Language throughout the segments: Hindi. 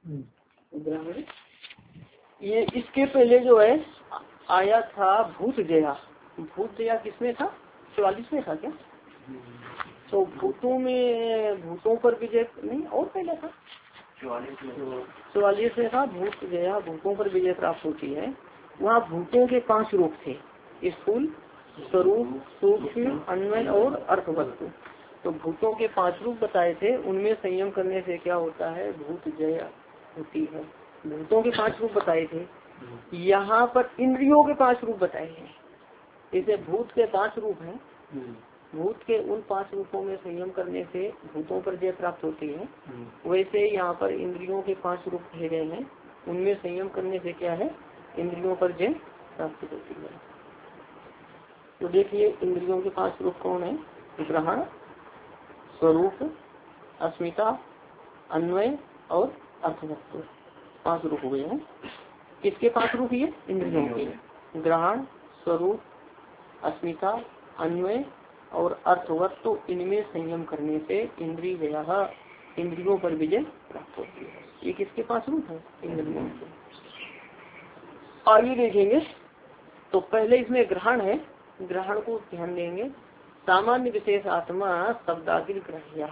ग्रहण। ये इसके पहले जो है आया था भूत जया। भूत जया किसमें था? 44 में था क्या? तो भूतों में भूतों पर विजय नहीं, और पहले था 44 में था भूत जया, भूतों पर विजय प्राप्त होती है। वहाँ भूतों के 5 रूप थे, स्थूल, स्वरूप, सूक्ष्म, अन्वय और अर्थवस्तु। तो भूतों के 5 रूप बताए थे, उनमें संयम करने से क्या होता है? भूत जया होती है। भूतों के 5 रूप बताए थे। यहाँ पर इंद्रियों के 5 रूप बताए हैं। जैसे भूत के 5 रूप हैं, भूत के उन 5 रूपों में संयम करने से भूतों पर जय प्राप्त होती है, वैसे यहाँ पर इंद्रियों के 5 रूप कहे गए हैं, उनमें संयम करने से क्या है? इंद्रियों पर जय प्राप्त होती है। तो देखिए इंद्रियों के 5 रूप कौन है? ग्रहण, स्वरूप, अस्मिता, अन्वय और अर्थवस्तु। 5 रूप हुए हैं। किसके 5 रूप? ये इंद्रियों के। ग्रहण, स्वरूप, अस्मिता, अन्वय और अर्थवस्तु, इनमें संयम करने से इंद्रियों पर विजय प्राप्त होती है। ये किसके 5 रूप है? इंद्रियों के। आगे देखेंगे तो पहले इसमें ग्रहण है, ग्रहण को ध्यान देंगे। सामान्य विशेष आत्मा शब्दादि ग्रह्या।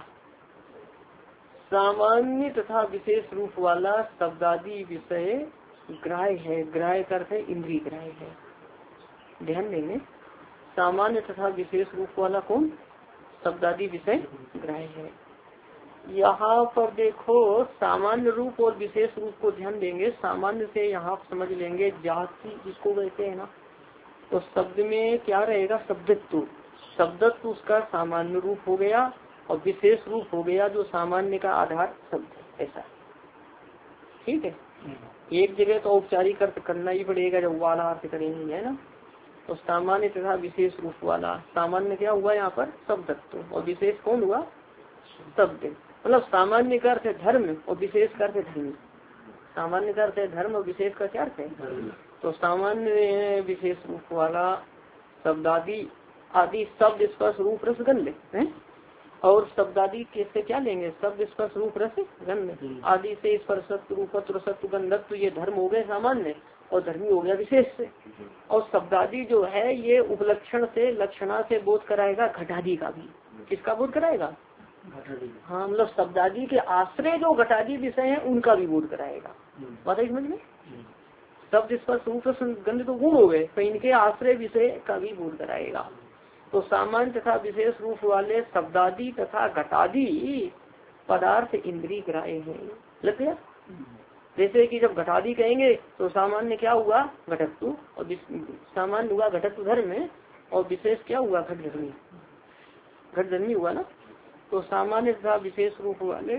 सामान्य तथा विशेष रूप वाला शब्दादि विषय ग्राह्य है। ग्राह्य करते इंद्रिय ग्राह्य है। ध्यान देंगे, सामान्य तथा विशेष रूप वाला कौन? शब्दादि विषय ग्राह्य है। यहाँ पर देखो सामान्य रूप और विशेष रूप को ध्यान देंगे। सामान्य से यहाँ समझ लेंगे जाति जिसको कहते हैं ना, तो शब्द में क्या रहेगा? शब्दत्व। शब्दत्व उसका सामान्य रूप हो गया और विशेष रूप हो गया जो सामान्य का आधार शब्द। ऐसा ठीक है। एक जगह तो औपचारिक अर्थ करना ही पड़ेगा जब वाला अर्थ करेंगे, है ना। तो सामान्य तथा विशेष रूप वाला, सामान्य क्या हुआ यहाँ पर? शब्दत्व, और विशेष कौन हुआ? शब्द। मतलब सामान्य का अर्थ है धर्म और विशेष का अर्थ है धर्म। सामान्य का अर्थ है धर्म और विशेष का क्या अर्थ है? तो सामान्य विशेष रूप वाला शब्दादि आदि शब्द स्पर्श रूप रस गंध है। और शब्दादि कैसे क्या लेंगे? शब्द स्पर्श रूप रस गंध आदि से स्पर्शत्व रूपत्व रसत्व गंधत्व, ये धर्म हो गए सामान्य, और धर्मी हो गया विशेष से। और शब्दादि जो है ये उपलक्षण से लक्षणा से बोध कराएगा घटादि का भी। किसका बोध कराएगा? हाँ, मतलब शब्दादि के आश्रय जो घटादि विषय है उनका भी बोध कराएगा। बात है समझ में? शब्द स्पर्श रूप रस गंध तो गुण हो गए, तो इनके आश्रय विषय का भी बोध कराएगा। तो सामान्य तथा विशेष रूप वाले शब्दादि तथा घटादि पदार्थ इंद्रिय ग्राह्य है। लग गया? जैसे कि जब घटादि कहेंगे तो सामान्य क्या हुआ? घटत्व, और सामान्य हुआ घटत्व धर्म में, और विशेष क्या हुआ? घटधर्मी। घटधर्मी हुआ ना। तो सामान्य तथा विशेष रूप वाले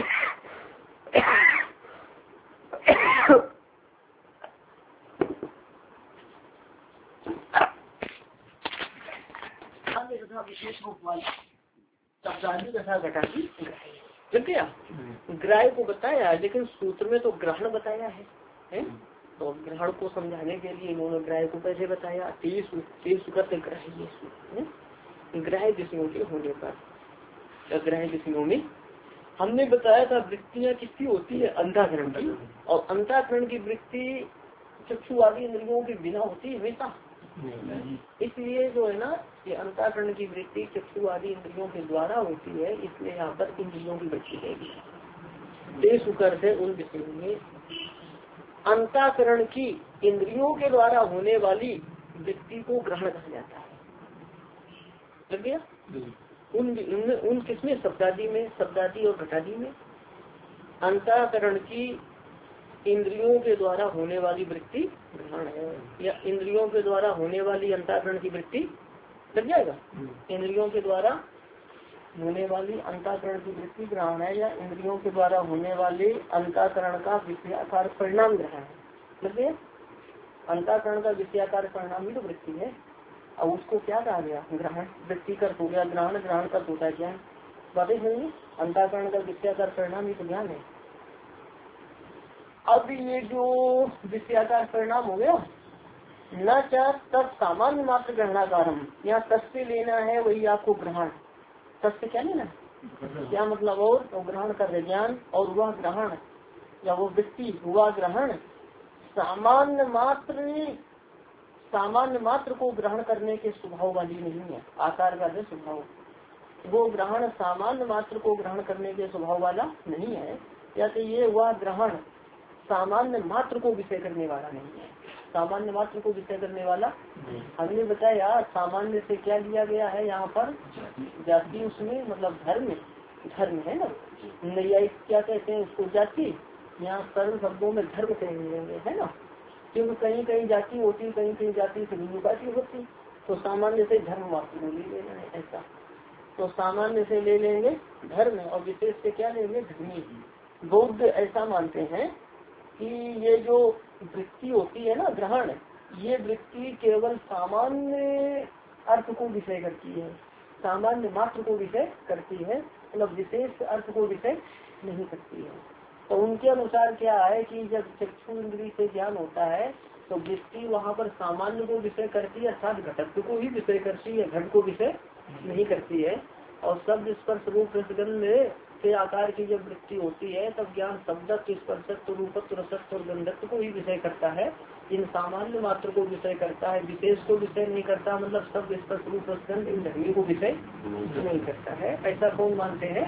तथा विशेष रूप वाला शब्दादि तथा घटादि लग गया। ग्राह्य को बताया, लेकिन सूत्र में तो ग्रहण बताया है? तो ग्रहण को समझाने के लिए इन्होंने ग्राह्य को कैसे बताया? 30 ग्राह्य ग्राह्य विषयों के होने पर। ग्राह्य विषयों में हमने बताया था वृत्तियाँ किसकी होती है? अंतःकरण की। और अंतःकरण की वृत्ति चक्षु आदि इंद्रियों के बिना होती है हमेशा। इसलिए जो है ना, ये अंतःकरण की वृत्ति चक्षु आदि इंद्रियों के द्वारा होती है, इसलिए यहाँ पर इंद्रियों की वृत्ति रहेगी। देश कर से उन विषयों में अंतःकरण की इंद्रियों के द्वारा होने वाली वृत्ति को ग्रहण कहा जाता है। लग गया? उन किसमें? शब्दादि में, शब्दादि और घटादि में। अंतःकरण की इंद्रियों के द्वारा होने वाली वृत्ति ग्रहण है, या इंद्रियों के द्वारा होने वाली अंतःकरण की वृत्ति लग जाएगा। इंद्रियों के द्वारा होने वाली अंतःकरण की वृत्ति ग्रहण है, या इंद्रियों के द्वारा होने वाले अंतःकरण का विषयाकार परिणाम ग्रहण है। लग गया? अंतःकरण का विषयाकार परिणाम ही तो वृत्ति है। और उसको क्या कहा गया? ग्रहण। वृत्ति कर हो गया ग्रहण, ग्रहण कर होता है ज्ञान। बातें समझिए, अंतःकरण का विषयाकार परिणाम ही तो ज्ञान है। अब ये जो विषयाकार परिणाम हो गया न चार तब सामान्य मात्र ग्रहणाकारम, यहाँ तस्य लेना है वही आपको ग्रहण। तस्य क्या लेना? क्या मतलब? और तो ग्रहण कर ज्ञान, और वह ग्रहण या वो वृत्ति हुआ ग्रहण सामान्य मात्र को ग्रहण करने के स्वभाव वाली नहीं है। आकार का है स्वभाव, वो ग्रहण सामान्य मात्र को ग्रहण करने के स्वभाव वाला नहीं है। या तो ये हुआ ग्रहण सामान्य मात्र को विषय करने वाला नहीं है। सामान्य मात्र को विषय करने वाला हमने बताया सामान्य से क्या लिया गया है यहाँ पर जाति, उसमें मतलब धर्म है ना। नैयायिक क्या कहते हैं उसको जाति, यहाँ सरल शब्दों में धर्म कहेंगे है ना, क्योंकि कहीं कहीं जाति होती, कहीं कहीं जाति से विभाती होती। तो सामान्य से धर्म मात्र को ले लेना है ऐसा। तो सामान्य से ले लेंगे धर्म और विशेष से क्या लेंगे धर्मी। बौद्ध ऐसा मानते हैं कि ये जो वृत्ति होती है ना ग्रहण, ये वृत्ति केवल सामान्य अर्थ को विषय करती है, सामान्य मात्र को विषय करती है, मतलब विशेष अर्थ को विषय नहीं करती है। तो उनके अनुसार क्या है कि जब चक्षु इंद्रिय से ज्ञान होता है तो वृत्ति वहाँ पर सामान्य को विषय करती है, अर्थात घटक को ही विषय करती है, घट को विषय नहीं करती है। और शब्द स्पर्श रूप रसगंध के आकार की जब वृत्ति होती है तब ज्ञान शब्दत्व स्पर्शत्व रूपत्व रसत्व और गंधत्व को ही विषय करता है, इन सामान्य मात्र को विषय करता है, विशेष को विषय नहीं करता। मतलब शब्द स्पर्श रूप रसगंध इन धर्मी को विषय नहीं करता है। ऐसा कौन मानते हैं?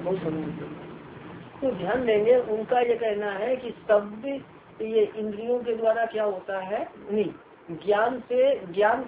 तो ध्यान देंगे उनका ये कहना है कि शब्द ये इंद्रियों के द्वारा क्या होता है, नहीं ज्ञान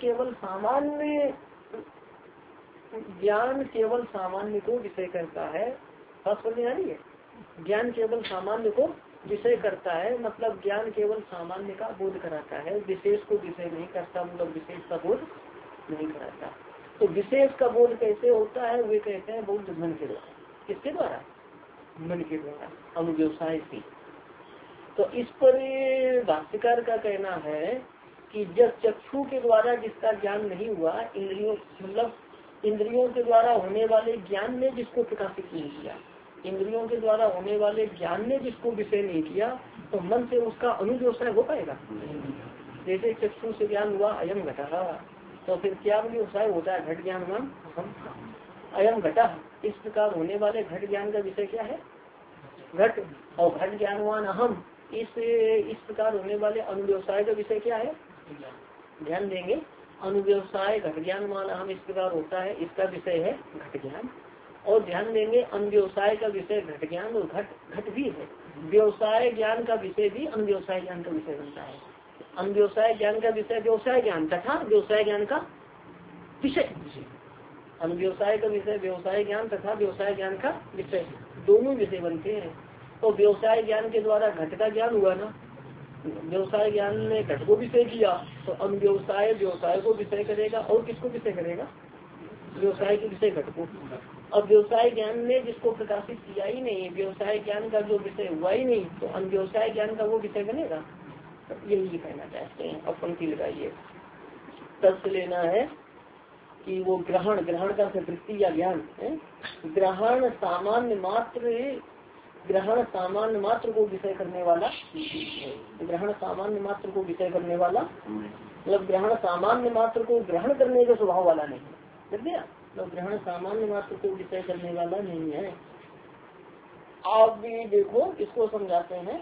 केवल सामान्य को विषय करता है। बात समझ में आ रही है? ज्ञान केवल सामान्य को विषय करता है, मतलब ज्ञान केवल सामान्य का बोध कराता है, विशेष को विषय नहीं करता, मतलब विशेष का बोध नहीं कराता। तो विशेष का बोध कैसे होता है? वे कहते हैं बौद्ध मन के द्वारा। किसके द्वारा? मन के द्वारा, अनुव्यवसाय से। तो इस पर भाष्यकार का कहना है कि जब चक्षु के द्वारा जिसका ज्ञान नहीं हुआ, इंद्रियों के द्वारा होने वाले ज्ञान ने जिसको प्रकाशित नहीं किया, इंद्रियों के द्वारा होने वाले ज्ञान ने जिसको विषय नहीं किया, तो मन से उसका अनुव्यवसाय हो पाएगा। जैसे चक्षु से ज्ञान हुआ अयम घटा, तो फिर क्या व्यवसाय होता है? घट ज्ञान मान अयम घटा। इस प्रकार होने वाले घट ज्ञान का विषय क्या है? घट। और घट ज्ञानवान अहम, इस प्रकार होने वाले अनुव्यवसाय का विषय क्या है? ध्यान देंगे अनुव्यवसाय घट ज्ञानवान अहम इस प्रकार होता है, इसका विषय है घट ज्ञान। और ध्यान देंगे अनुव्यवसाय का विषय घट ज्ञान और घट भी है। व्यवसाय ज्ञान का विषय भी अनुव्यवसाय ज्ञान का विषय बनता है। अनुव्यवसाय ज्ञान का विषय व्यवसाय ज्ञान तथा व्यवसाय ज्ञान का विषय, अनुव्यवसाय का विषय व्यवसाय ज्ञान तथा व्यवसाय ज्ञान का विषय, दोनों विषय बनते हैं। तो व्यवसाय ज्ञान के द्वारा घट का ज्ञान हुआ ना, व्यवसाय ज्ञान ने घट को विषय किया, तो अनुव्यवसाय व्यवसाय को विषय करेगा और किसको विषय करेगा? व्यवसाय के विषय घट को। अब व्यवसाय ज्ञान ने जिसको प्रकाशित किया ही नहीं, व्यवसाय ज्ञान का जो विषय हुआ ही नहीं, तो अनुव्यवसाय ज्ञान का वो विषय बनेगा। तो यही कहना चाहते हैं। अब पंक्ति लगाइए, तर्क लेना है कि वो ग्रहण का वृत्ति या ज्ञान है। ग्रहण सामान्य मात्र को विषय करने वाला, ग्रहण सामान्य मात्र को विषय करने वाला, मतलब ग्रहण सामान्य मात्र को ग्रहण करने के स्वभाव वाला नहीं है। देख दिया, मतलब ग्रहण सामान्य मात्र को विषय करने वाला नहीं है। आप भी देखो, इसको समझाते हैं।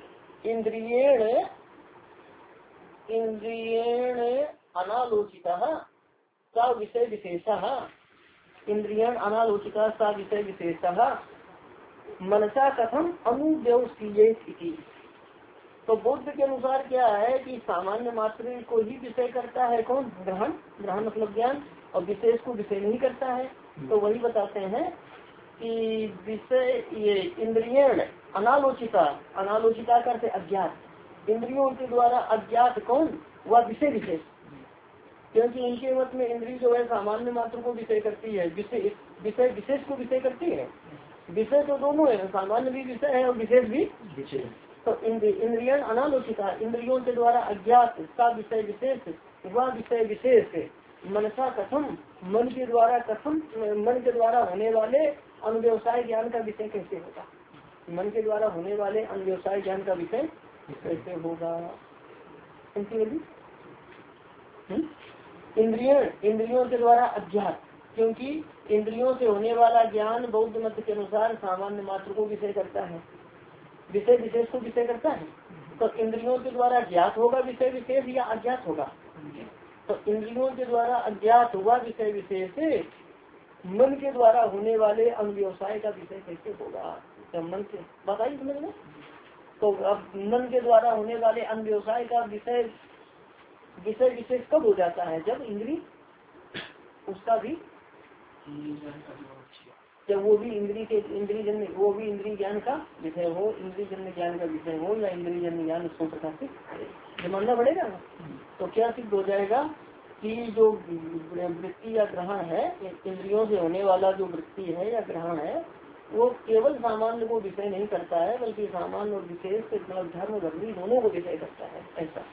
इंद्रियेण अनालोचिता सा विषय विशेषः, इंद्रियण अनालोचिता सा विषय विशेषः मनसा कथम अनुव्यवसीयेत इति। तो बुद्ध के अनुसार क्या है कि सामान्य मात्र को ही विषय करता है कौन? ग्रहण मतलब ज्ञान, और विशेष को विषय नहीं करता है। तो वही बताते हैं कि विषय ये इंद्रियण अनालोचिता करते अज्ञात, इंद्रियों के द्वारा अज्ञात कौन? वह विषय विशेष, क्योंकि इनके मत में इंद्रिय जो है सामान्य मात्र को विषय करती है, विषय विशेष को विषय करती है। विषय तो दोनों है, सामान्य भी विषय है और विशेष भी विषय। तो इंद्रियण अनालोचिता, इंद्रियों के द्वारा अज्ञात का विषय विशेष, वह विषय विशेष मनसा कथम, मन के द्वारा होने वाले अनुव्यवसाय ज्ञान का विषय कैसे होगा? मन के द्वारा होने वाले अनुव्यवसाय ज्ञान का विषय कैसे होगा? इंद्रियों के द्वारा अज्ञात, क्योंकि इंद्रियों से होने वाला ज्ञान बौद्ध मत के अनुसार सामान्य मात्र को विषय करता है। विषय विशेष को विषय करता है। तो इंद्रियों के द्वारा ज्ञात होगा विषय विशेष या अज्ञात होगा? तो इंद्रियों के द्वारा अज्ञात हुआ विषय विशेष मन के द्वारा होने वाले अनुव्यवसाय का विषय कैसे होगा? तो मन के बात आई समझ में। तो अब मन के द्वारा होने वाले अनुव्यवसाय का विषय विशेष कब हो जाता है? जब इंद्री उसका भी, जब वो भी वो भी इंद्रिय ज्ञान का विषय हो, इंद्रिय जन्य ज्ञान का विषय हो, या इंद्रिय जन्य ज्ञान उसको प्रकाशित करे, मानना पड़ेगा ना। तो क्या सिद्ध हो जाएगा कि जो वृत्ति या ग्रहण है, इंद्रियों से होने वाला जो वृत्ति है या ग्रहण है, वो केवल सामान्य को विषय नहीं करता है, बल्कि सामान्य और विशेष धर्म धर्मी दोनों को विषय करता है। ऐसा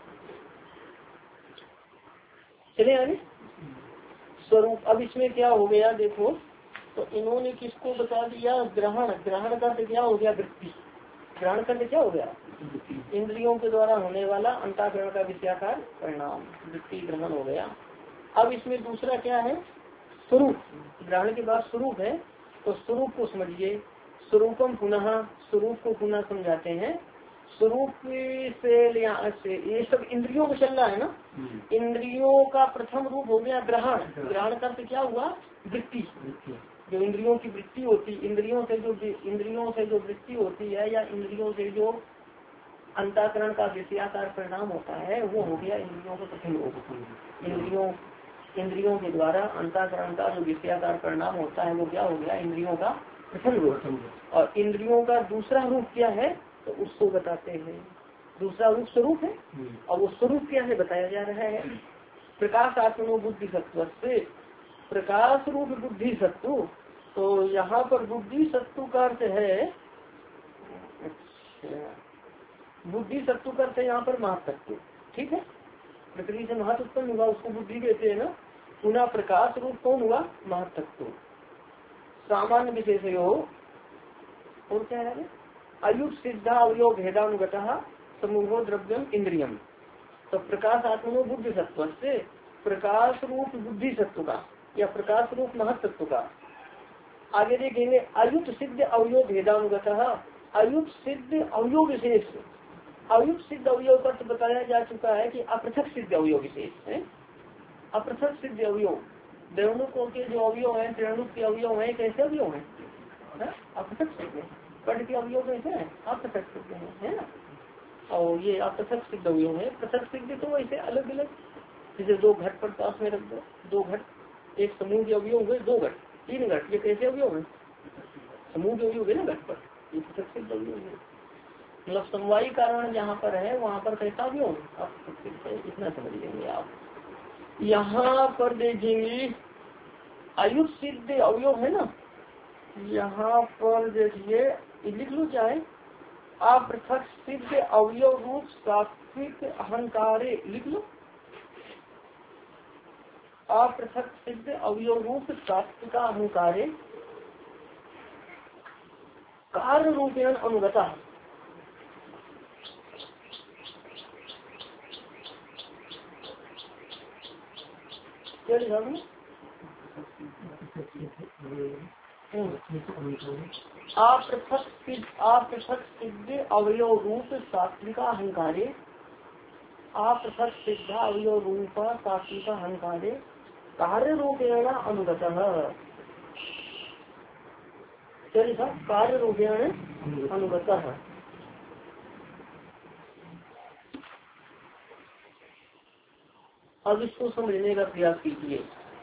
चले आगे स्वरूप। अब इसमें क्या हो गया देखो, तो इन्होंने किसको बता दिया? ग्रहण। ग्रहण का क्या हो गया? वृत्ति। ग्रहण का क्या हो गया? इंद्रियों के द्वारा होने वाला अंतःकरण का विषयाकार परिणाम, वृत्ति ग्रहण हो गया। अब इसमें दूसरा क्या है? स्वरूप। ग्रहण के बाद स्वरूप है, तो स्वरूप को समझिए। स्वरूपम पुनः, स्वरूप को पुनः समझाते हैं। स्वरूप से ये सब इंद्रियों को चल रहा है ना। इंद्रियों का प्रथम रूप हो गया ग्रहण। ग्रहण का क्या हुआ? वृत्ति। जो इंद्रियों की वृत्ति होती, इंद्रियों से जो वृत्ति होती है, या इंद्रियों से जो अंतःकरण का विषयाकार परिणाम होता है, वो हो गया इंद्रियों का प्रथम रूप। इंद्रियों के द्वारा अंतःकरण का जो विषयाकार परिणाम होता है, वो क्या हो गया? इंद्रियों का प्रथम रूप। और इंद्रियों का दूसरा रूप क्या है? तो उसको बताते हैं। दूसरा रूप स्वरूप है, और वो स्वरूप क्या है बताया जा रहा है। प्रकाश आत्मनो बुद्धि सत्व से, प्रकाश रूप बुद्धि सत्व। तो यहाँ पर बुद्धि सत्व का अर्थ है, बुद्धि सत्व का अर्थ है यहाँ पर महातत्व। ठीक है, प्रकृति से महत्व उत्पन्न हुआ, उसको बुद्धि कहते हैं ना। पुनः प्रकाश रूप कौन हुआ? महातत्व। सामान्य विशेष और क्या है? अयुक्त सिद्धा अवयव भेदानुगत समूहो द्रव्यम इंद्रियम। तो प्रकाश आत्मनो बुद्धि सत्व से, प्रकाश रूप बुद्धि सत्व का या प्रकाश रूप महत्व का। आगे देखेंगे अयुक्त सिद्ध अवयव भेदानुगत, अयुक्त सिद्ध अवयव विशेष। अयुक्त सिद्ध अवयव का तो बताया जा चुका है कि अपृथक सिद्ध अवयव विशेष है। अपृथक सिद्ध अवयव, द्रवणुकों के जो अवयव है, त्रिणुक के अवयव है, कैसे अवयव है? अपृथक सिद्ध। कण के अवयव कैसे है? अपृथक सिद्ध है ना। और ये अपृथक सिद्ध अवयव है। पृथक सिद्ध तो वैसे अलग अलग, जैसे दो घट पर पास में रख दो, दो घट, एक समूह के अवयव हुए, दो घट, तीन घट, ये कैसे अवयव है? समूह के अवयव है ना घट पर, ये पृथक सिद्ध अवयव है। मतलब समवायी कारण जहाँ पर है वहाँ पर कैसा अवयव? अपृथक सिद्ध है। इतना समझ लेंगे आप। यहाँ पर देखेंगे अयुक्त सिद्ध अवयव है ना, यहाँ पर देखिए लिख लो चाहे, अपृथक सिद्ध अवयव रूप सात्विक अहंकारे, लिख लो अपृथक सिद्ध अवयव रूप सात्विक अहंकारे कार्य रूपेण अनुगता। क्या लिखा आपने? अपृथक सिद्ध अवयव रूप सात्विक अहंकारे, अपृथक सिद्ध अवयव रूप सात्विक अहंकारे कार्य रूपेण अनुगत। कार्य रूपेण अनुगत। अब इसको समझने का प्रयास कीजिए।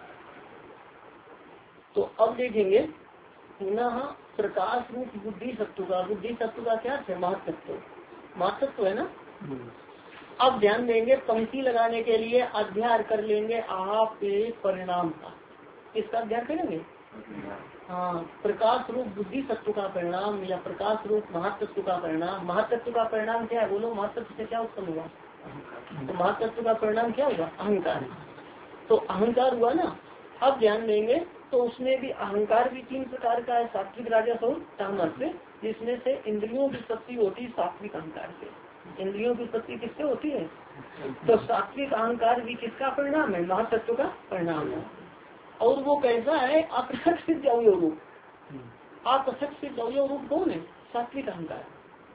तो अब देखेंगे पुनः प्रकाश रूप बुद्धि सत्व का। बुद्धि सत्व का क्या है? महत्त्व। महत्त्व है ना। अब ध्यान देंगे, पंक्ति लगाने के लिए अध्ययन कर लेंगे आप परिणाम का। किसका अध्ययन करेंगे? हाँ, प्रकाश रूप बुद्धि सत्व का परिणाम या प्रकाश रूप महत्त्व का परिणाम। महत्त्व का परिणाम क्या है? बोलो, महत्त्व से क्या उत्पन्न हुआ? तो महत्त्व का परिणाम क्या हुआ? अहंकार। तो अहंकार हुआ ना। अब ध्यान देंगे तो उसमें भी अहंकार भी तीन प्रकार का है, सात्विक, राजस और तामस, जिसमें से इंद्रियों की उत्पत्ति होती है सात्विक अहंकार से। इंद्रियों की उत्पत्ति किससे होती है? तो सात्विक अहंकार भी किसका परिणाम है? महत्त्व का परिणाम है। और वो कैसा है? अपृथक सिद्ध अवयव रूप। अपृथक सिद्ध अवयव रूप कौन है? सात्विक अहंकार।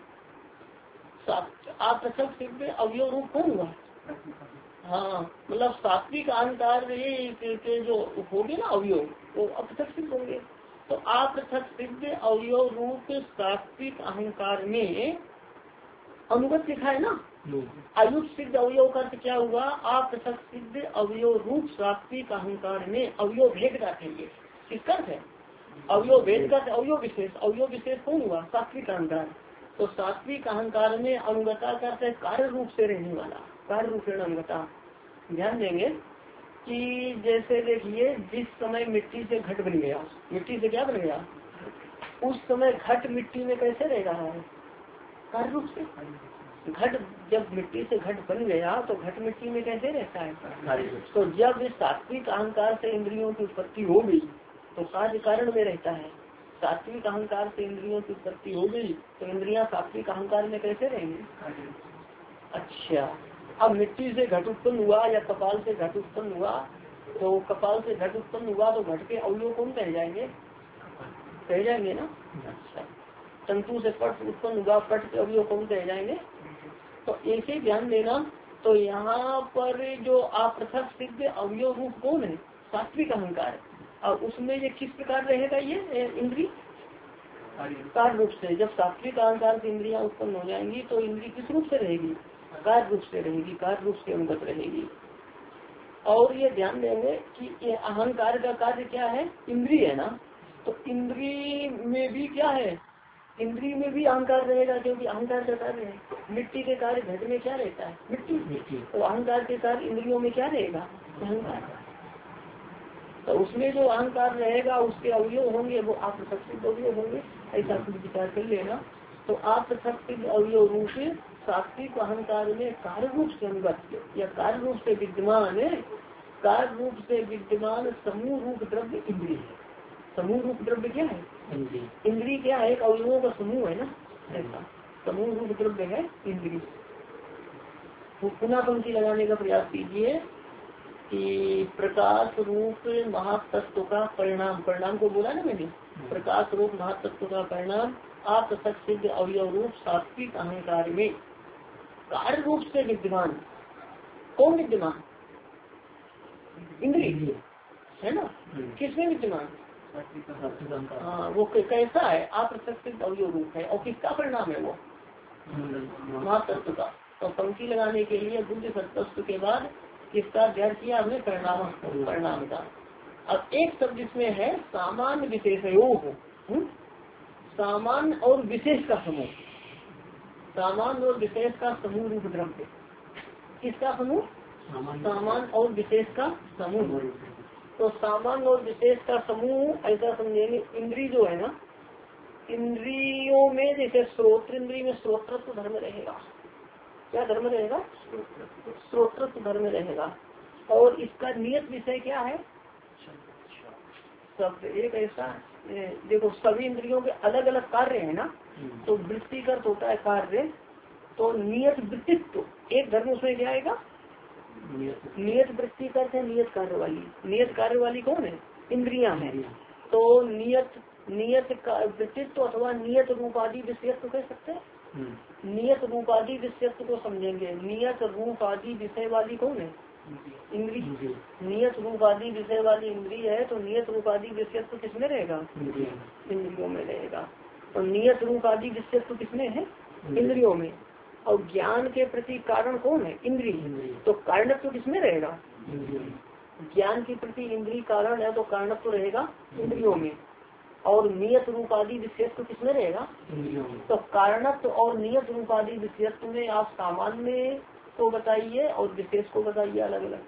अपृथक सिद्ध अवयव रूप कौन हुआ? हाँ, मतलब सात्विक अहंकार के जो होंगे ना अवयव, वो अपृथक सिद्ध होंगे। तो अपृथक सिद्ध अवयव रूप सात्विक अहंकार में अनुगत लिखा है ना। अयुत सिद्ध अवयव का अर्थ क्या हुआ? अपृथक सिद्ध अवयव रूप सात्विक अहंकार में अवयव भेद रखेंगे। किसका है? अवयव भेद का अवयव विशेष। अवयव विशेष कौन हुआ? सात्विक अहंकार। तो सात्विक अहंकार में अनुगता करते हैं कार्य रूप से रहने वाला, कार्य रूप से अनुगता। ध्यान देंगे कि जैसे देखिए, जिस समय मिट्टी से घट बन गया, मिट्टी से क्या बन गया, उस समय घट मिट्टी में कैसे रह रहा है? कार्य रूप से। घट जब मिट्टी से घट बन गया तो घट मिट्टी में कैसे रहता है? तो जब इस सात्विक अहंकार से इंद्रियों की उत्पत्ति हो गई तो कार्य कारण में रहता है। सात्विक अहंकार से इंद्रियों की उत्पत्ति हो गई तो इंद्रियां सात्विक अहंकार में कैसे रहेंगी? अच्छा, अब मिट्टी से घट उत्पन्न हुआ या कपाल से घट उत्पन्न हुआ, तो कपाल से घट उत्पन्न हुआ तो घट के अवयव कौन कह जाएंगे? कह जाएंगे ना। अच्छा, तंतु से पट उत्पन्न हुआ, पट के अवयव कौन कह जाएंगे? तो ऐसे ध्यान देना। तो यहाँ पर जो अपृथक सिद्ध अवयव रूप कौन है? सात्विक अहंकार। और उसमें ये किस प्रकार रहेगा? ये इंद्री कार्य रूप से। जब सात्विक अहंकार की इंद्रियां उत्पन्न हो जाएंगी तो इंद्री किस रूप से रहेगी? कार्य रूप से रहेगी, कार्य रूप से अनुगत रहेगी। और ये ध्यान देंगे कि ये अहंकार का कार्य क्या है? इंद्री है ना। तो इंद्री में भी क्या है? इंद्री में भी अहंकार रहेगा, क्योंकि अहंकार का कार्य है। मिट्टी के कार्य घट में क्या रहता है? मिट्टी। तो अहंकार के कार्य इंद्रियों में क्या रहेगा? अहंकार। तो उसमें जो अहंकार रहेगा उसके अवयव होंगे, वो अपृथक सिद्ध अवयव होंगे। ऐसा कुछ विचार कर लेना। तो अपृथक सिद्ध अवयव रूप सात्विक अहंकार में कार्य रूप से अनुगत या कार्य रूप से विद्यमान है, कार्य रूप से विद्यमान समूह रूप द्रव्य इंद्रिय है। समूह रूप द्रव्य क्या है? इंद्री क्या है? एक अवयवों का समूह है ना, ऐसा समूह रूप द्रव्य है इंद्री। तो पुनः पंक्ति लगाने का प्रयास कीजिए कि प्रकाश रूप महातत्व का परिणाम, परिणाम को बोला ना मैंने, प्रकाश रूप महातत्व का परिणाम अपृथक सिद्ध अवयव रूप सात्विक अहंकार में कार्य रूप से विद्यमान। कौन विद्यमान? इंद्री है ना। किसमें विद्यमान? हाँ, वो कैसा है? अपृथक सिद्ध अवयव रूप है। और किसका परिणाम है? वो महातत्व का। तो पंक्ति लगाने के लिए बुद्ध सत्तस्व के बाद किसका अध्ययन किया हमने? परिणाम का। अब एक शब्द इसमें है सामान्य विशेषयोग, सामान्य और विशेष का समूह। सामान्य और विशेष का समूह रूप द्रव्य। किसका समूह? सामान्य और विशेष का समूह। तो सामान्य और विशेष का समूह ऐसा समझेंगे, इंद्री जो है ना, इंद्रियों में जैसे श्रोत्र इंद्री में श्रोत्रत्व धर्म रहेगा। क्या धर्म रहेगा? श्रोत्रत्व धर्म रहेगा। और इसका नियत विषय क्या है? शब्द। एक ऐसा देखो, सभी इंद्रियों के अलग अलग कार्य है ना, तो वृत्तिगत होता है कार्य। तो नियत वृत्तित्व एक धर्म उसमें क्या आएगा? नियत वृत्ति करते हैं, नियत कार्य वाली। नियत कार्य वाली कौन है? इंद्रियां हैं। तो नियत वृत्तित्व अथवा नियत रूपादि विषयत्व कह सकते हैं। नियत रूपादि विषयत्व को समझेंगे। नियत रूपादि विषय वाली कौन है? इंद्री। नियत रूपादि विषय वाली इंद्री है। तो नियत रूपादि विषयत्व किसमें रहेगा? इंद्रियों में रहेगा। तो नियत रूपादि विषयत्व किसमें है? इंद्रियों में। और ज्ञान के प्रति कारण कौन है? इंद्री। तो कारणत्व किसमें रहेगा? ज्ञान के प्रति इंद्री कारण है, तो कारणत्व रहेगा इंद्रियों में। और नियत रूपादि विषयत्व किसमें रहेगा? तो कारणत्व और नियत रूपादि विषयत्व में आप सामान्य को बताइए और विशेष को बताइए अलग अलग।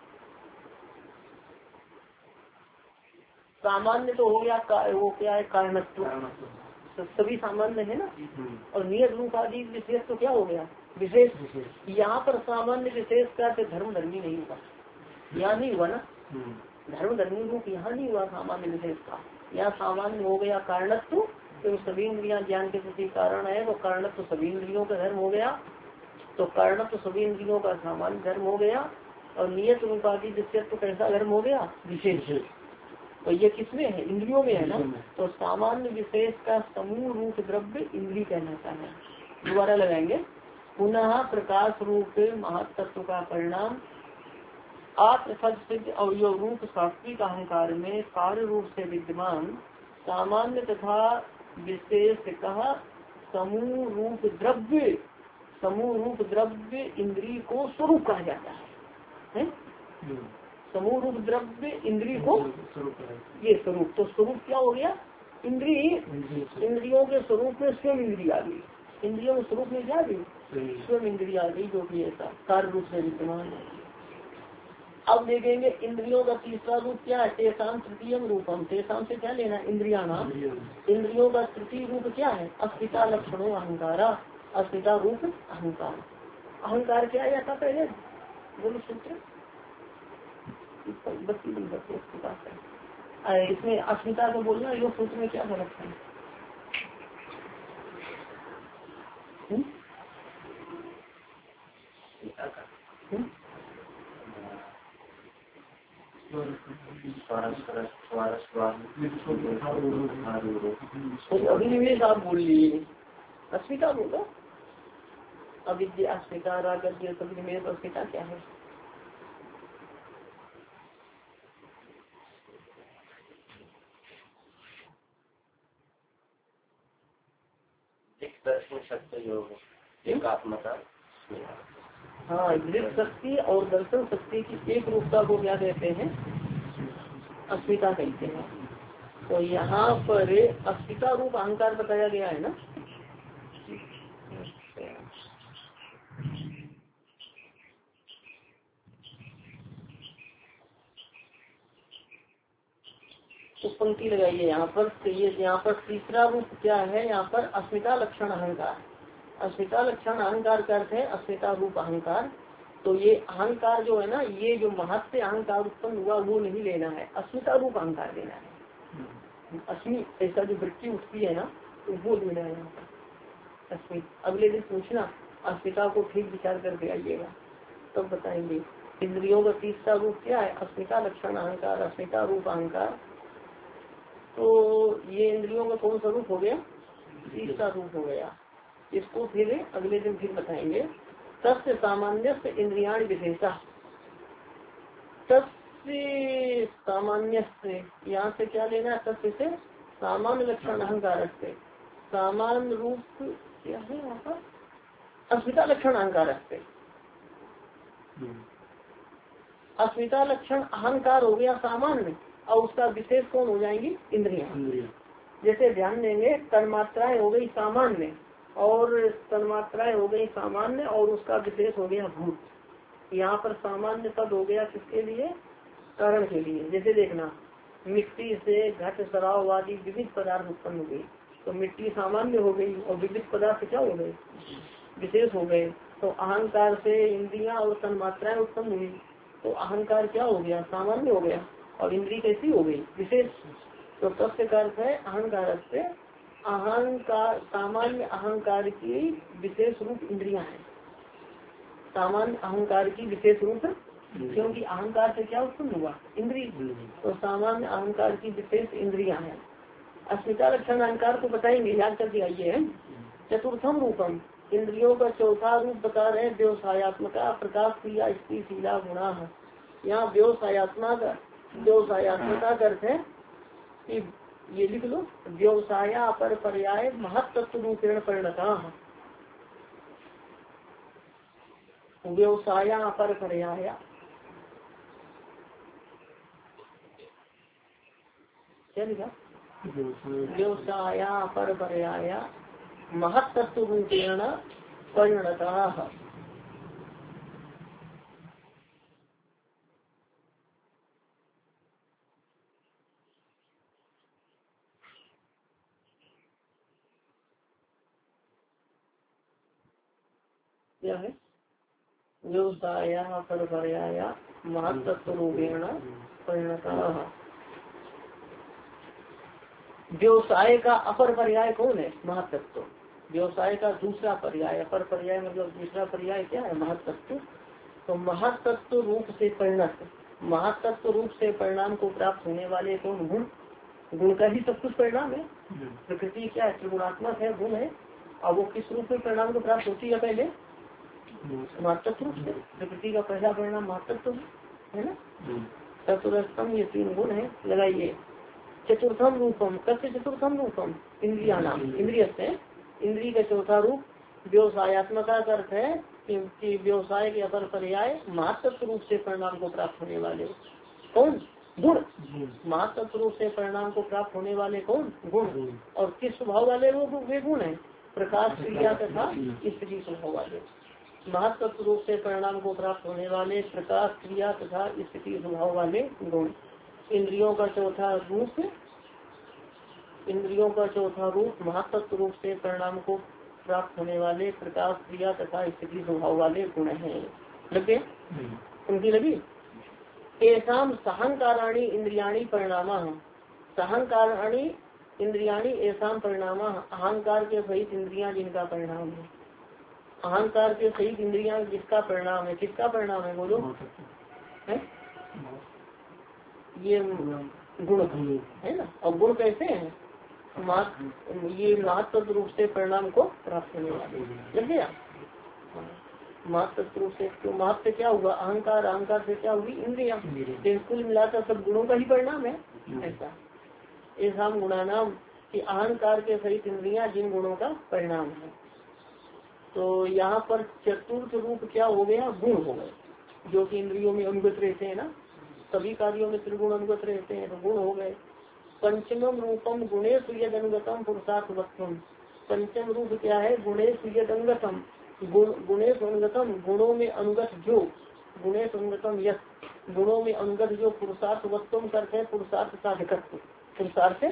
सामान्य तो हो गया वो क्या है? कारणत्व। सभी सामान्य है ना। और नियत रूपादि विशेष तो क्या हो गया? विशेष। यहाँ पर सामान्य विशेष का धर्म धर्मी नहीं हुआ, यहाँ नहीं हुआ ना। धर्म धर्मी रूप यहाँ नहीं हुआ सामान्य विशेष का। यहाँ सामान्य हो गया कारणत्व, तो सभी इंद्रियां ज्ञान के प्रति कारण है, तो कारणत्व सभी इंद्रियों का धर्म हो गया। तो कारणत्व सभी इंद्रियों का सामान्य धर्म हो गया। और नियत रूपादि विषयत्व कैसा धर्म हो गया? विशेष। तो ये किसमें है? इंद्रियों में है ना। तो सामान्य विशेष का समूह रूप द्रव्य इंद्री कहलाता है। दोबारा लगाएंगे। पुनः प्रकाश रूप महत्तत्व का परिणाम आत्मफल सिद्ध अवयव रूप सात्विक अहंकार में कार्य रूप से विद्यमान सामान्य तथा विशेष कहा समूह रूप द्रव्य इंद्रिय को स्वरूप कहा जाता है? समूह रूप द्रव्य इंद्रिय को ये स्वरूप, तो स्वरूप क्या हो गया? इंद्रिय, इंद्रियों के स्वरूप में स्वयं इंद्रिय आ गई, इंद्रियों के स्वरूप में क्या गई? स्वयं इंद्रिय आ गई, जो कि ऐसा कार्य रूप से विद्यमान है। अब देखेंगे इंद्रियों का तीसरा रूप क्या है? तेसाम तृतीयम रूपम, तेसाम से क्या लेना? इंद्रिया नाम। इंद्रियों का तृतीय रूप क्या है? अस्मिता लक्षणों अहंकारा, अस्मिता रूप अहंकार। अहंकार क्या है था पहले? बोलो सूत्र 32 नंबर के पास है। इसमें अस्मिता को बोलना योग सूत्र में क्या फर्क है? अभिनिवेश आप बोल लिए, अस्मिता बोलो। अविद्या अस्मिता, राग अभिनिवेश, अस्मिता क्या है? हाँ, दृढ़ शक्ति और दर्शन शक्ति की एक रूपता को क्या कहते हैं? अस्मिता कहते हैं। तो यहाँ पर अस्मिता रूप अहंकार बताया गया है ना। तो पंक्ति लगाइए यहाँ पर। ये यहाँ पर तीसरा रूप क्या है? यहाँ पर अस्मिता लक्षण अहंकार। अस्मिता लक्षण अहंकार का अर्थ है अस्मिता रूप अहंकार। तो ये अहंकार जो है ना, ये जो महत्व अहंकार उत्पन्न हुआ वो नहीं लेना है, अस्मिता रूप अहंकार लेना है। अस्मि ऐसा जो वृत्ति उठती है ना, तो वो लेना है यहाँ पर अस्मित। अगले दिन पूछना, अस्मिता को ठीक विचार करके आइएगा तब तो बताएंगे। इंद्रियों का तीसरा रूप क्या है? अस्मिता लक्षण अहंकार, अस्मिता रूप अहंकार। तो ये इंद्रियों का कौन सा रूप हो गया? तीसरा रूप हो गया। इसको फिर अगले दिन फिर बताएंगे। तस्य सामान्य से इंद्रियाण विशेषा, तस्य सामान्य से यहाँ से क्या लेना है? तस्य से सामान्य लक्षण अहंकार से, सामान्य रूप क्या है यहाँ पर? अस्मिता लक्षण अहंकार से। अस्मिता लक्षण अहंकार हो गया सामान्य, और उसका विशेष कौन हो जाएंगी? इंद्रियां। जैसे ध्यान देंगे, तन्मात्राएं हो गई सामान्य, और तन्मात्राएं हो गई सामान्य, और उसका विशेष हो गया भूत। यहाँ पर सामान्य पद हो गया किसके लिए? कारण के लिए। जैसे देखना, मिट्टी से घट शराब आदि विविध पदार्थ उत्पन्न हो गई, तो मिट्टी सामान्य हो गई और विविध पदार्थ क्या हो गए? विशेष हो गए। तो अहंकार से इंद्रियां और तन्मात्राएं उत्पन्न हुई, तो अहंकार क्या हो गया? सामान्य हो गया, और इंद्रिय कैसी हो गई? विशेष। तो तस्य का अर्थ है अहंकार से अहंकार, सामान्य अहंकार की विशेष रूप इंद्रियां हैं। सामान्य अहंकार की विशेष रूप, क्योंकि अहंकार से क्या उत्पन्न हुआ? इंद्रिय। तो सामान्य अहंकार की विशेष इंद्रियां हैं। अस्मिता लक्षण अहंकार को बताएंगे, याद करके आइए। चतुर्थम रूपम, इंद्रियों का चौथा रूप बता रहे हैं व्यवसायत्मका प्रकाश क्रिया स्त्री शीला गुणा। यहाँ व्यवसायत्मका करते हैं कि ये लिख लो, व्यवसाया पर पर्याय महत्तत्व रूपेण परिणता। व्यवसाया पर पर्याय, क्या लिखा? व्यवसाया पर पर्याय महत्तत्व रूपेण परिणता। क्या है? व्यवसाया पर पर्याय महत्तत्व रूपेण परिणता। व्यवसाय का अपर पर्याय कौन है? महत्तत्व। व्यवसाय का दूसरा पर्याय, अपर पर्याय मतलब दूसरा पर्याय क्या है? महत्तत्व। तो महत्तत्व रूप से परिणत, महत्तत्व रूप से परिणाम को प्राप्त होने वाले कौन? गुण। गुण का ही सब कुछ परिणाम है। प्रकृति क्या है? त्रिगुणात्मक है, गुण है। और वो किस रूप में परिणाम को प्राप्त होती है? पहले महत्त्व रूप से, प्रकृति का पहला परिणाम महत्त्व है ना। चतुर्थम ये 3 गुण है, लगाइए। चतुर्थम रूपम, कस्य चतुर्थम रूपम, इंद्रिया नाम, इंद्रिय से इंद्रिय का चौथा रूप व्यवसायत्मक का अर्थ है कि व्यवसाय के अपर पर्याय महत्त्व रूप से परिणाम को प्राप्त होने वाले कौन, गुण। महत्त्व रूप से परिणाम को प्राप्त होने वाले कौन, गुण। और किस स्वभाव वाले वे गुण है, प्रकाश क्रिया तथा स्थिति स्वभाव वाले। महत्त्व रूप से परिणाम को प्राप्त होने वाले प्रकाश क्रिया तथा स्थिति स्वभाव वाले गुण। इंद्रियों का चौथा रूप, इंद्रियों का चौथा रूप महत्त्व रूप से परिणाम को प्राप्त होने वाले प्रकाश क्रिया तथा स्थिति स्वभाव वाले गुण हैं। लगे उनकी लगी। एसाम सहंकाराणी इंद्रियाणी परिणामा, सहंकाराणी इंद्रियाणी एसाम परिणामा, अहंकार के सहित इंद्रियां जिनका परिणाम है। अहंकार के सहित इंद्रियां जिसका परिणाम है, किसका परिणाम है बोलो, है ये गुण है ना। और गुण कैसे हैं, ये महत्व रूप से परिणाम को प्राप्त होने वाले। लग गया महत्व रूप से, तो महत्व क्या हुआ, अहंकार, अहंकार से क्या हुई इंद्रिया, कुल मिलाकर सब गुणों का ही परिणाम है। ऐसा गुणानाम कि अहंकार के सहित इंद्रिया जिन गुणों का परिणाम है। तो यहाँ पर चतुर्थ रूप क्या हो गया, गुण हो गए, जो कि इंद्रियों में अनुगत रहते हैं ना, सभी कार्यों में त्रिगुण अनुगत रहते हैं, तो गुण हो गए। पंचमम रूपम गुणेषु यद अनुगतम पुरुषार्थवत्वम, पंचम रूप क्या है, गुणेषु यद अनुगतम, गुणेश अनुगतम गुणों में अनुगत जो, गुणेश अनुगतम यश गुणों में अनुगत जो पुरुषार्थवत्वम करते हैं, पुरुषार्थ साधकत्व, पुरुषार्थ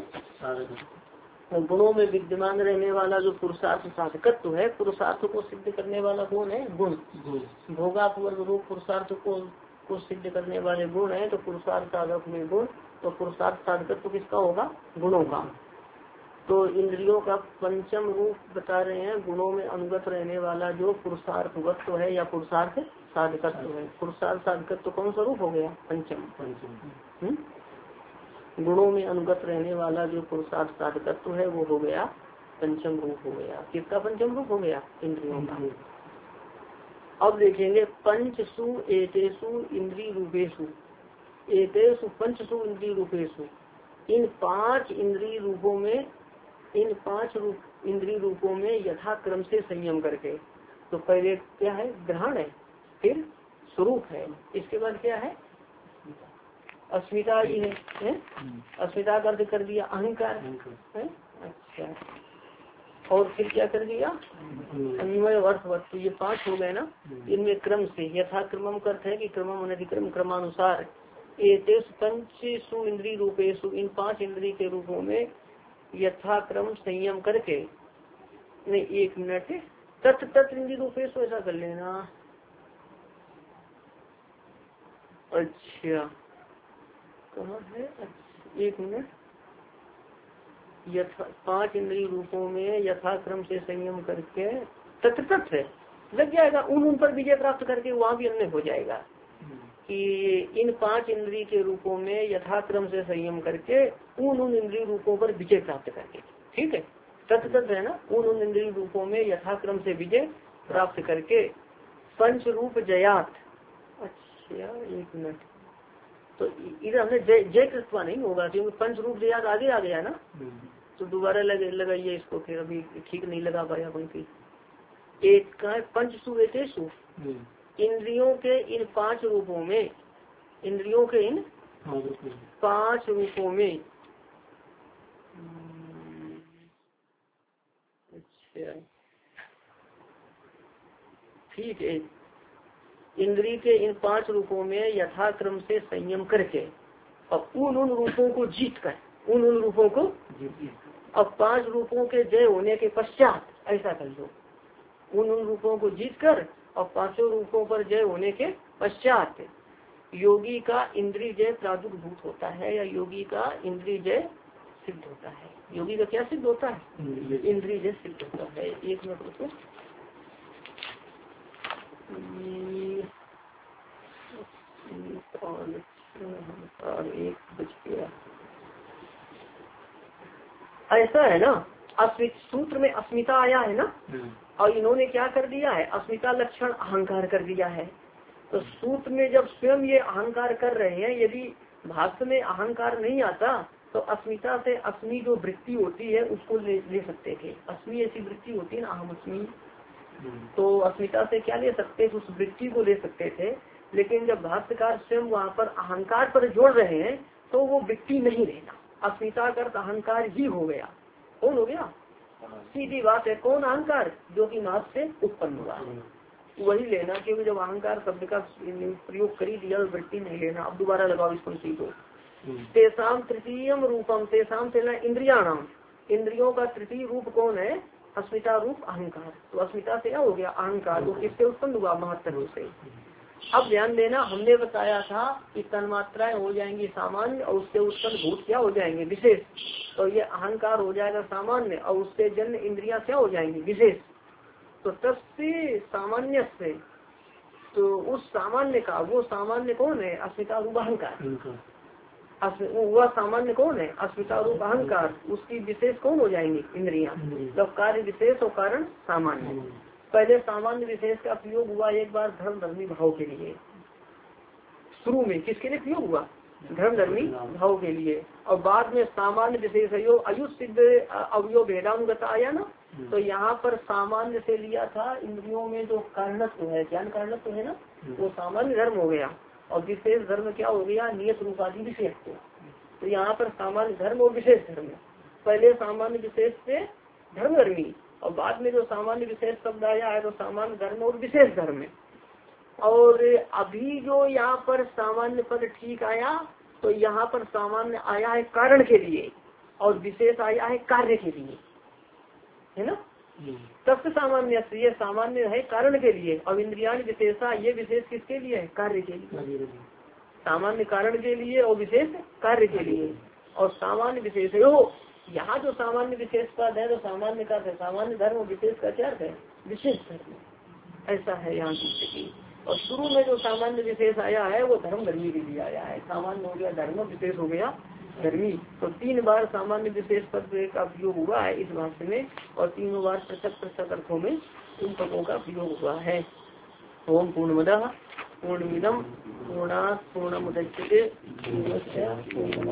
गुणों में विद्यमान रहने वाला जो पुरुषार्थ साधकत्व है, पुरुषार्थ को सिद्ध करने वाला कौन है, गुण। भोगात्मक रूप पुरुषार्थ को सिद्ध करने वाले गुण है, तो पुरुषार्थ साधक में गुण, तो पुरुषार्थ साधकत्व किसका होगा, गुणों का। तो इंद्रियों का पंचम रूप बता रहे हैं, गुणों में अनुगत रहने वाला जो पुरुषार्थवत्व है या पुरुषार्थ साधकत्व है। पुरुषार्थ साधकत्व कौन सा रूप हो गया, पंचम। गुणों में अनुगत रहने वाला जो पुरुषार्थ साधकत्व है वो हो गया पंचम रूप हो गया। किसका पंचम रूप हो गया, इंद्रियों का। अब देखेंगे पंचसु एतेषु इंद्रिय रूपेषु, एतेषु पंचसु इंद्रिय रूपेषु, इन 5 इंद्रिय रूपों में, इन 5 इंद्रिय रूपों में यथाक्रम से संयम करके। तो पहले क्या है, ग्रहण है, फिर स्वरूप है, इसके बाद क्या है, अस्मिता ही है? अस्मिता का अर्थ कर दिया अहंकार है। अच्छा, और फिर क्या कर दिया, अन्वय अर्थवत्व। ये 5 हो गए ना, इनमें क्रम से, यथाक्रमम करते हैं कि क्रमम अनधिक्रम, क्रमानुसार। एतेषु पंचसु इंद्रिय रूपेषु, इन 5 इंद्रिय के रूपों में यथाक्रम संयम करके, नहीं 1 मिनट, तत् इंद्रिय रूपेषु ऐसा कर लेना। अच्छा कहाँ है, 1 मिनट, 5 इंद्रिय रूपों में यथाक्रम से संयम करके, तत् है, लग जाएगा उन पर विजय प्राप्त करके, वहाँ भी अन्य हो जाएगा कि इन 5 इंद्रिय के रूपों में यथाक्रम से संयम करके उन इंद्रिय रूपों पर विजय प्राप्त करके। ठीक है, तत् है ना, उन इंद्रिय रूपों में यथाक्रम से विजय प्राप्त करके पंच रूप जयात। अच्छा 1 मिनट, तो इधर हमने जय कृत्वा नहीं होगा क्योंकि पंच रूप जयात आगे आ गया ना, तो दोबारा लगाइए इसको, फिर अभी ठीक नहीं लगा पाया कोई। एक का पंचसु एतेषु, इंद्रियों के इन 5 रूपों में, इंद्रियों के इन 5 रूपों में, अच्छा ठीक है, इंद्रिय के इन 5 रूपों में यथाक्रम से संयम करके और उन रूपों को जीत कर, उन रूपों को, अब 5 रूपों के जय होने के पश्चात ऐसा कर लो, उन रूपों को जीत कर और 5 रूपों पर जय होने के पश्चात योगी का इंद्रिय जय प्रादुर्भूत होता है, या योगी का इंद्रिय जय सिद्ध होता है। योगी का क्या सिद्ध होता है, इंद्रिय जय सिद्ध होता है। 1 मिनट रुको, और 1 बज गया। ऐसा है ना, सूत्र में अस्मिता आया है ना, और इन्होंने क्या कर दिया है, अस्मिता लक्षण अहंकार कर दिया है। तो सूत्र में जब स्वयं ये अहंकार कर रहे हैं, यदि भाष्य में अहंकार नहीं आता तो अस्मिता से अस्मि जो वृत्ति होती है उसको ले सकते थे। अस्मि ऐसी वृत्ति होती है ना, अहम अस्मि, तो अस्मिता से क्या ले सकते थे, उस वृत्ति को ले सकते थे। लेकिन जब भाष्यकार स्वयं वहाँ पर अहंकार पर जोड़ रहे हैं तो वो वृत्ति नहीं रहना, अस्मिता का अहंकार ही हो गया। कौन हो गया, सीधी बात है, कौन अहंकार, जो कि नाश से उत्पन्न हुआ, वही लेना। क्योंकि जब अहंकार शब्द का प्रयोग कर ही दिया तो वृत्ति नहीं लेना। अब दोबारा लगाओ इस पंक्ति को। तेसाम तृतीयम रूपम, तेसाम से ना इंद्रियाणाम, इंद्रियों का तृतीय रूप कौन है, अस्मिता रूप अहंकार। तो अस्मिता से क्या हो गया, अहंकार, वो किससे उत्पन्न हुआ, महत्व से। अब ध्यान देना, हमने बताया था कि तन्मात्राएं हो जाएंगी सामान्य और उससे उत्पन्न भूत क्या हो जाएंगे, विशेष। तो ये अहंकार हो जाएगा सामान्य और उससे जन्य इंद्रियां क्या हो जाएंगी, विशेष। तो तब से सामान्य से, तो उस सामान्य का, वो सामान्य कौन है, अस्मिता रूप अहंकार। वह सामान्य कौन है, अस्मिता रूप अहंकार, उसकी विशेष कौन हो जाएंगी, इंद्रियां। तो कार्य विशेष और कारण सामान्य। पहले सामान्य विशेष का प्रयोग हुआ एक बार धर्म धर्मी भाव के लिए, शुरू में किसके लिए प्रयोग हुआ, धर्म धर्मी भाव के लिए। और बाद में सामान्य विशेष आयुष सिद्ध अवयव भेदानुगत आया ना, तो यहाँ पर सामान्य से लिया था इंद्रियों में जो कारणत्व है, ज्ञान कारणत्व है ना, वो सामान्य धर्म हो गया। और विशेष धर्म क्या हो गया, नियत रूपाधि विशेष। तो यहाँ पर सामान्य धर्म और विशेष धर्म, पहले सामान्य विशेष से धर्म धर्मी, और बाद में जो सामान्य विशेष शब्द आया है तो सामान्य धर्म और विशेष धर्म। और अभी जो यहाँ पर सामान्य पद ठीक आया, तो यहाँ पर सामान्य आया है कारण के लिए और विशेष आया है कार्य के लिए, है ना। तब सामान्य, ये सामान्य है कारण के लिए और इंद्रियां विशेषा, ये विशेष किसके लिए है, कार्य के लिए। सामान्य कारण के लिए और विशेष कार्य के लिए। और सामान्य विशेष हो, यहाँ जो सामान्य विशेष पद है तो सामान्य का है सामान्य धर्म और विशेष का क्या है, विशेष धर्म, ऐसा है यहाँ की स्थिति। और शुरू में जो सामान्य विशेष आया है वो धर्म धर्मी के लिए आया है, सामान्य हो गया धर्म, विशेष हो गया धर्मी। तो 3 बार सामान्य विशेष पद का प्रयोग हुआ है इस भाष्य में, और 3 बार पृथक पृथक अर्थों में इन पदों का प्रयोग हुआ है। ओम पूर्णमदः पूर्णमिदं पूर्णात् पूर्णमुदच्यते।